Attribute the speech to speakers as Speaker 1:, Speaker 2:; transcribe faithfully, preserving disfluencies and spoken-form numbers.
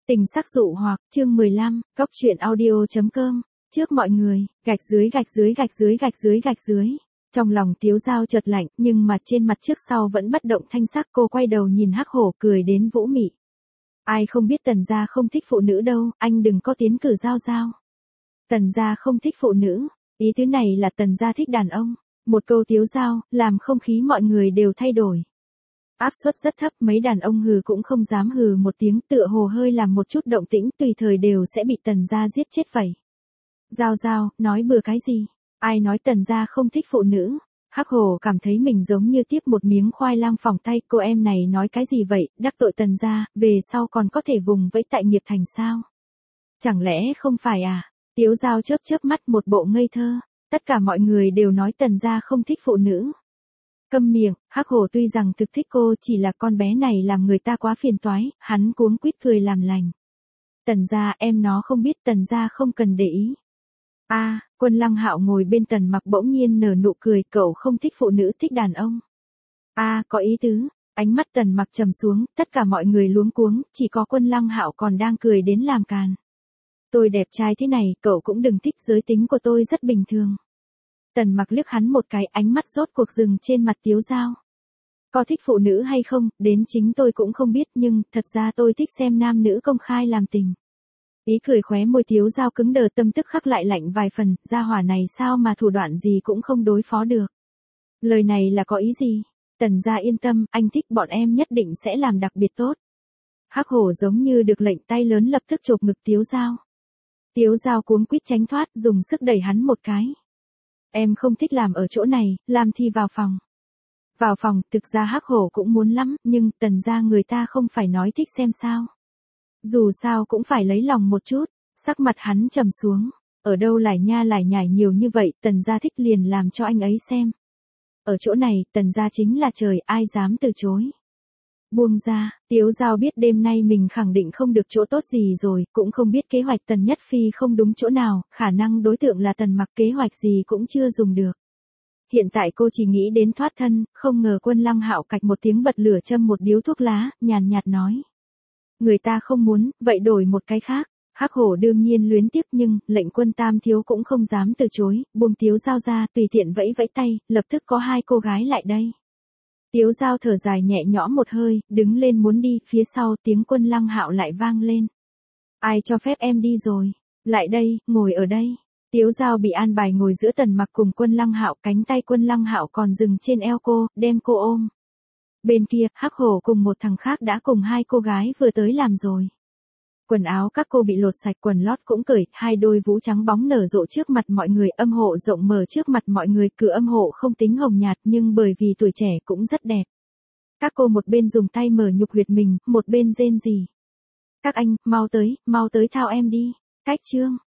Speaker 1: Tình sắc dụ hoặc, chương mười lăm, cốc truyện audio.com, trước mọi người, gạch dưới gạch dưới gạch dưới gạch dưới gạch dưới. Trong lòng Tiếu Dao chợt lạnh, nhưng mà trên mặt trước sau vẫn bất động thanh sắc. Cô quay đầu nhìn Hắc Hổ cười đến vũ mị. Ai không biết Tần gia không thích phụ nữ đâu, anh đừng có tiến cử Dao Dao. Tần gia không thích phụ nữ, ý tứ này là Tần gia thích đàn ông. Một câu Tiếu Dao, làm không khí mọi người đều thay đổi. Áp suất rất thấp, mấy đàn ông hừ cũng không dám hừ một tiếng, tựa hồ hơi làm một chút động tĩnh tùy thời đều sẽ bị Tần gia giết chết vậy. Dao Dao, nói bừa cái gì? Ai nói Tần gia không thích phụ nữ? Hắc Hổ cảm thấy mình giống như tiếp một miếng khoai lang phỏng tay. Cô em này nói cái gì vậy, đắc tội Tần gia, về sau còn có thể vùng vẫy tại nghiệp thành sao? Chẳng lẽ không phải à? Tiếu Dao chớp chớp mắt một bộ ngây thơ. Tất cả mọi người đều nói Tần gia không thích phụ nữ. Câm miệng, Hắc Hổ tuy rằng thực thích cô, chỉ là con bé này làm người ta quá phiền toái, hắn cuống quýt cười làm lành. Tần gia, em nó không biết, Tần gia không cần để ý. A, à, Quân Lăng Hạo ngồi bên Tần Mặc bỗng nhiên nở nụ cười, cậu không thích phụ nữ thích đàn ông. A, à, có ý tứ. Ánh mắt Tần Mặc trầm xuống, tất cả mọi người luống cuống, chỉ có Quân Lăng Hạo còn đang cười đến làm càn. Tôi đẹp trai thế này, cậu cũng đừng thích, giới tính của tôi rất bình thường. Tần Mặc liếc hắn một cái, ánh mắt rốt cuộc dừng trên mặt Tiếu Dao. Có thích phụ nữ hay không, đến chính tôi cũng không biết, nhưng thật ra tôi thích xem nam nữ công khai làm tình. Ý cười khóe môi Tiếu Dao cứng đờ, tâm tức khắc lại lạnh vài phần, gia hỏa này sao mà thủ đoạn gì cũng không đối phó được. Lời này là có ý gì? Tần gia yên tâm, anh thích bọn em nhất định sẽ làm đặc biệt tốt. Hắc Hổ giống như được lệnh, tay lớn lập tức chộp ngực Tiếu Dao. Tiếu Dao cuống quýt tránh thoát, dùng sức đẩy hắn một cái. Em không thích làm ở chỗ này, làm thì vào phòng. Vào phòng, thực ra Hắc Hổ cũng muốn lắm, nhưng Tần gia người ta không phải nói thích xem sao. Dù sao cũng phải lấy lòng một chút, sắc mặt hắn trầm xuống. Ở đâu lải nha lải nhải nhiều như vậy, Tần gia thích liền làm cho anh ấy xem. Ở chỗ này, Tần gia chính là trời, ai dám từ chối. Buông ra, Tiếu Dao biết đêm nay mình khẳng định không được chỗ tốt gì rồi, cũng không biết kế hoạch Tần Nhất Phi không đúng chỗ nào, khả năng đối tượng là Tần Mặc, kế hoạch gì cũng chưa dùng được. Hiện tại cô chỉ nghĩ đến thoát thân, không ngờ Quân Lăng Hạo cạch một tiếng bật lửa châm một điếu thuốc lá, nhàn nhạt nói. Người ta không muốn, vậy đổi một cái khác. Hắc Hổ đương nhiên luyến tiếc, nhưng lệnh Quân Tam thiếu cũng không dám từ chối, buông Tiếu Dao ra, tùy tiện vẫy vẫy tay, lập tức có hai cô gái lại đây. Tiếu Dao thở dài nhẹ nhõm một hơi, đứng lên muốn đi, phía sau tiếng Quân Lăng Hạo lại vang lên. Ai cho phép em đi rồi? Lại đây, ngồi ở đây. Tiếu Dao bị an bài ngồi giữa Tần Mặc cùng Quân Lăng Hạo, cánh tay Quân Lăng Hạo còn dừng trên eo cô, đem cô ôm. Bên kia, Hắc Hổ cùng một thằng khác đã cùng hai cô gái vừa tới làm rồi. Quần áo các cô bị lột sạch, quần lót cũng cởi, hai đôi vú trắng bóng nở rộ trước mặt mọi người, âm hộ rộng mở trước mặt mọi người, cửa âm hộ không tính hồng nhạt nhưng bởi vì tuổi trẻ cũng rất đẹp. Các cô một bên dùng tay mở nhục huyệt mình, một bên rên rỉ. Các anh, mau tới, mau tới thao em đi. Cách trương,